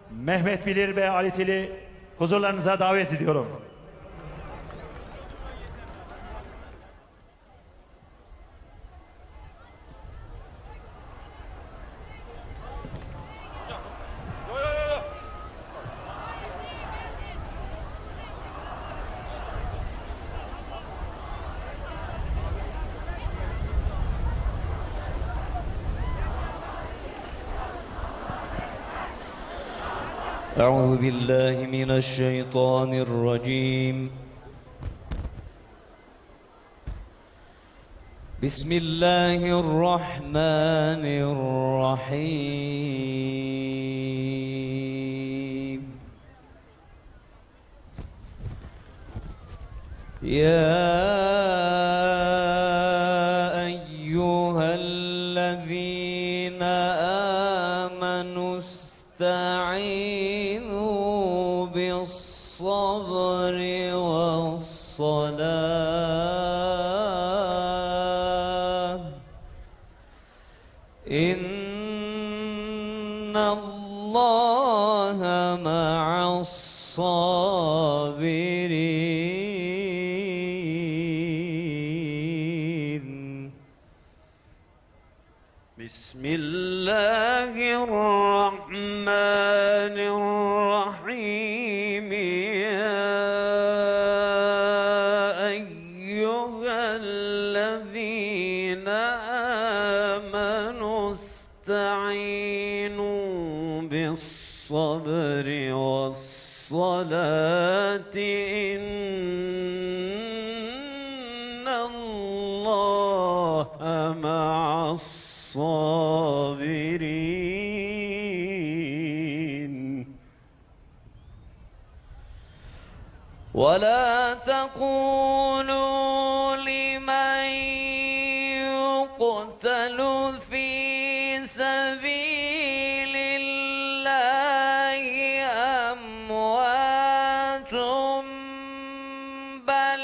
Mehmet Bilir ve Ali Tili huzurlarınıza davet ediyorum. أعوذ بالله من الشيطان الرجيم. بسم الله الرحمن الرحيم. يا أيها الذين آمنوا استعينوا بالصبر والصلاة إن الله مع الصابرين. بسم الله الرحمن الرحيم. يا أيها الذين آمنوا استعينوا بالصبر والصلاة إن الله مع الصابرين. ولا تقولوا لمن يقتل في سبيل الله أموات بل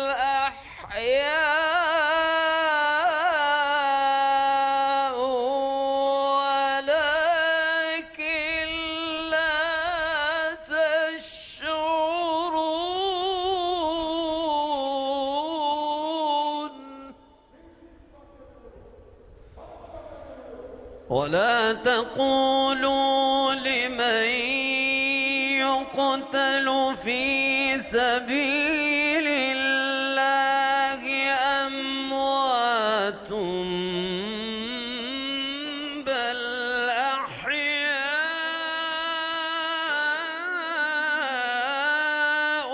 أحياء ولكن لا تشعرون. ولا تقولوا لمن يقتل في سبيل الله أموات بل أحياء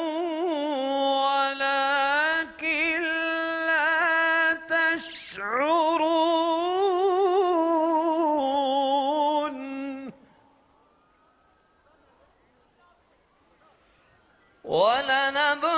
ولكن لا تشعرون. ولنبلونكم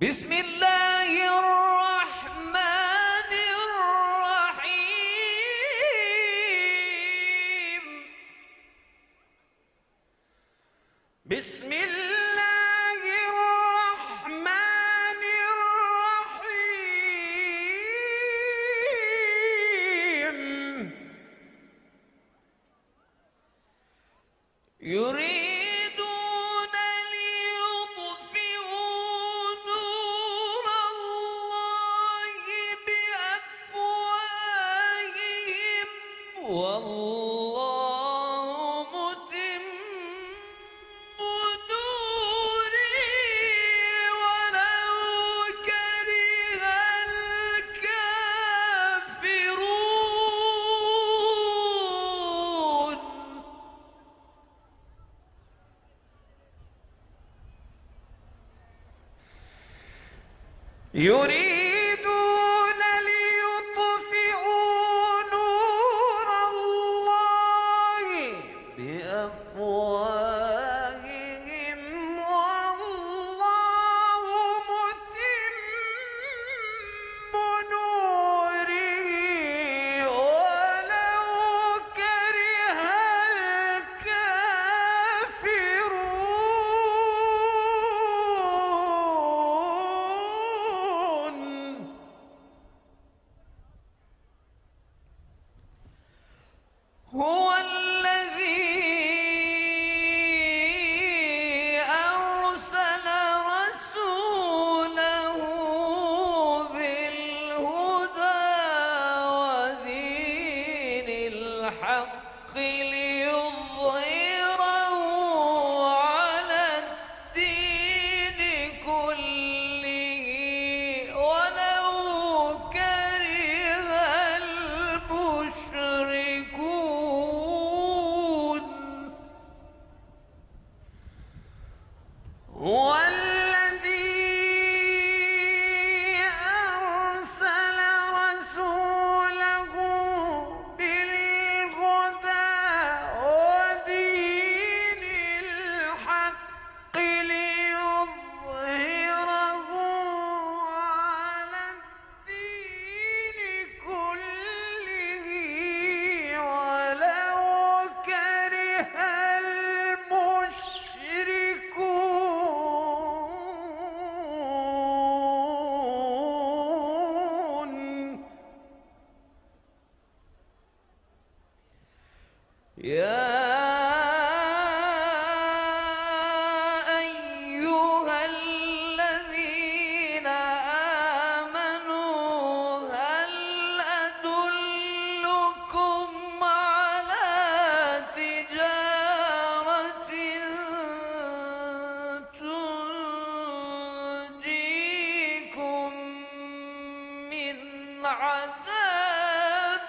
بسم الله الرحمن الرحيم. بسم الله الرحمن الرحيم. يريدون ليطفئوا نور الله بأفواههم والله متم نوره ولو كره الكافرون. يريدون ليطفئوا نور الله بأفواههم والله متم نوره ولو كره الكافرون. هو الذي أرسل رسوله بالهدى ودين الحق ليظهره على الدين كله ولو كره المشركون. هو الذي أرسل رسوله بالهدى ودين الحق ليظهره على الدين كله ولو كره المشركون. يا أيها الذين آمنوا هل أدلكم على تجارة تنجيكم من عذاب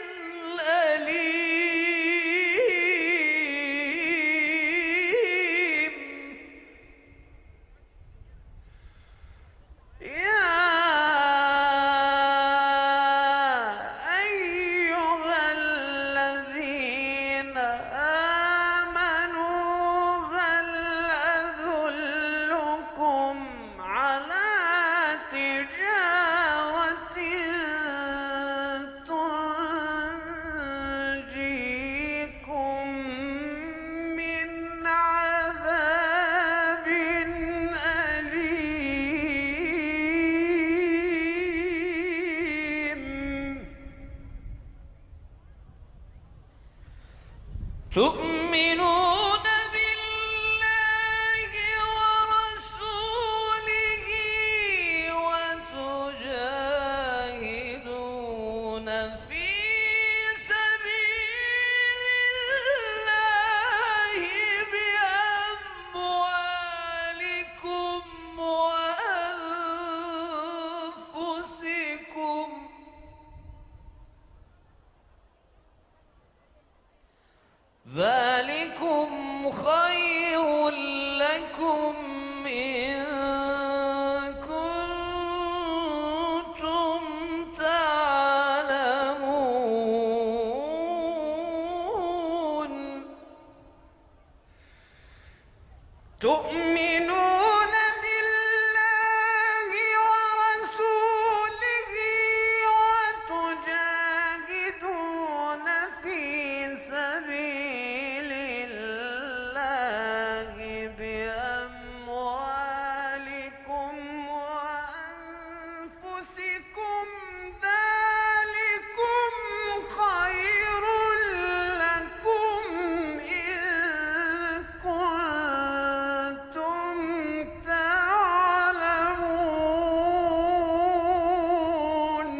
أليم. يا أيها الذين آمنوا هل أدلكم على تجارة تنجيكم من عذاب أليم. تؤمنون بالله ورسوله وتجاهدون في سبيل الله بأموالكم وأنفسكم ذلكم خير لكم إن كنتم تعلمون. تؤمنون بالله سبيل الله بأموالكم وأنفسكم ذلكم خير لكم إن كنتم تعلمون.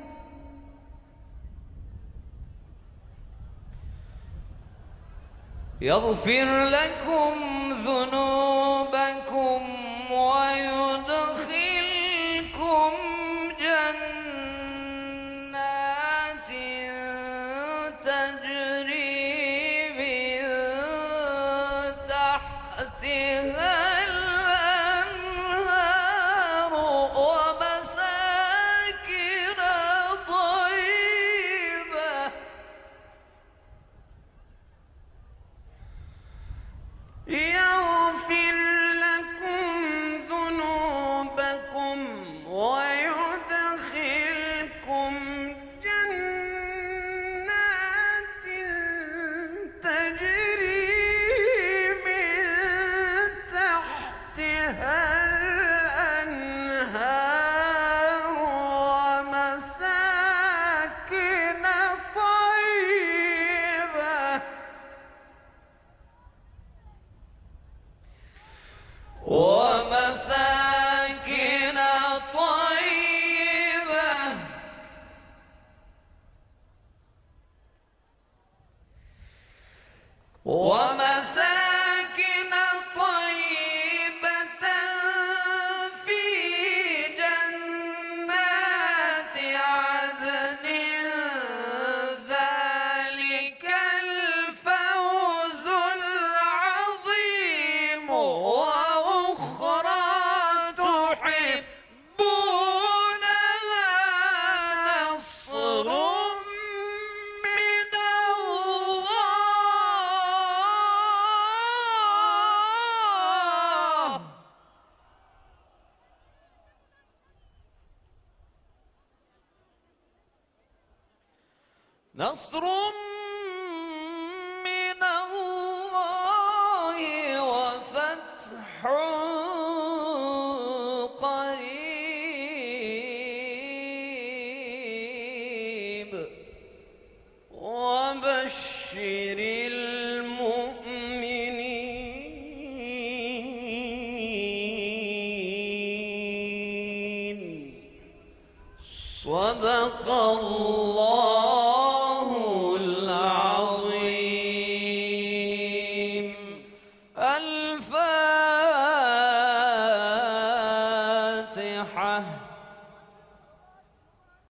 يغفر لكم ذنوبكم ويدخلكم جنات تجري من تحتها الأنهار ومساكن طيبة. يغفر لكم ذنوبكم ويدخلكم جنات تجري من تحتها الأنهار ومساكن طيبة. ومساكن طيبة. ومساكن طيبة في جنات عدن ذلك الفوز العظيم. وأخرى تحبونها نصر من الله. نصر من الله وفتح قريب. وبشر المؤمنين. صدق الله.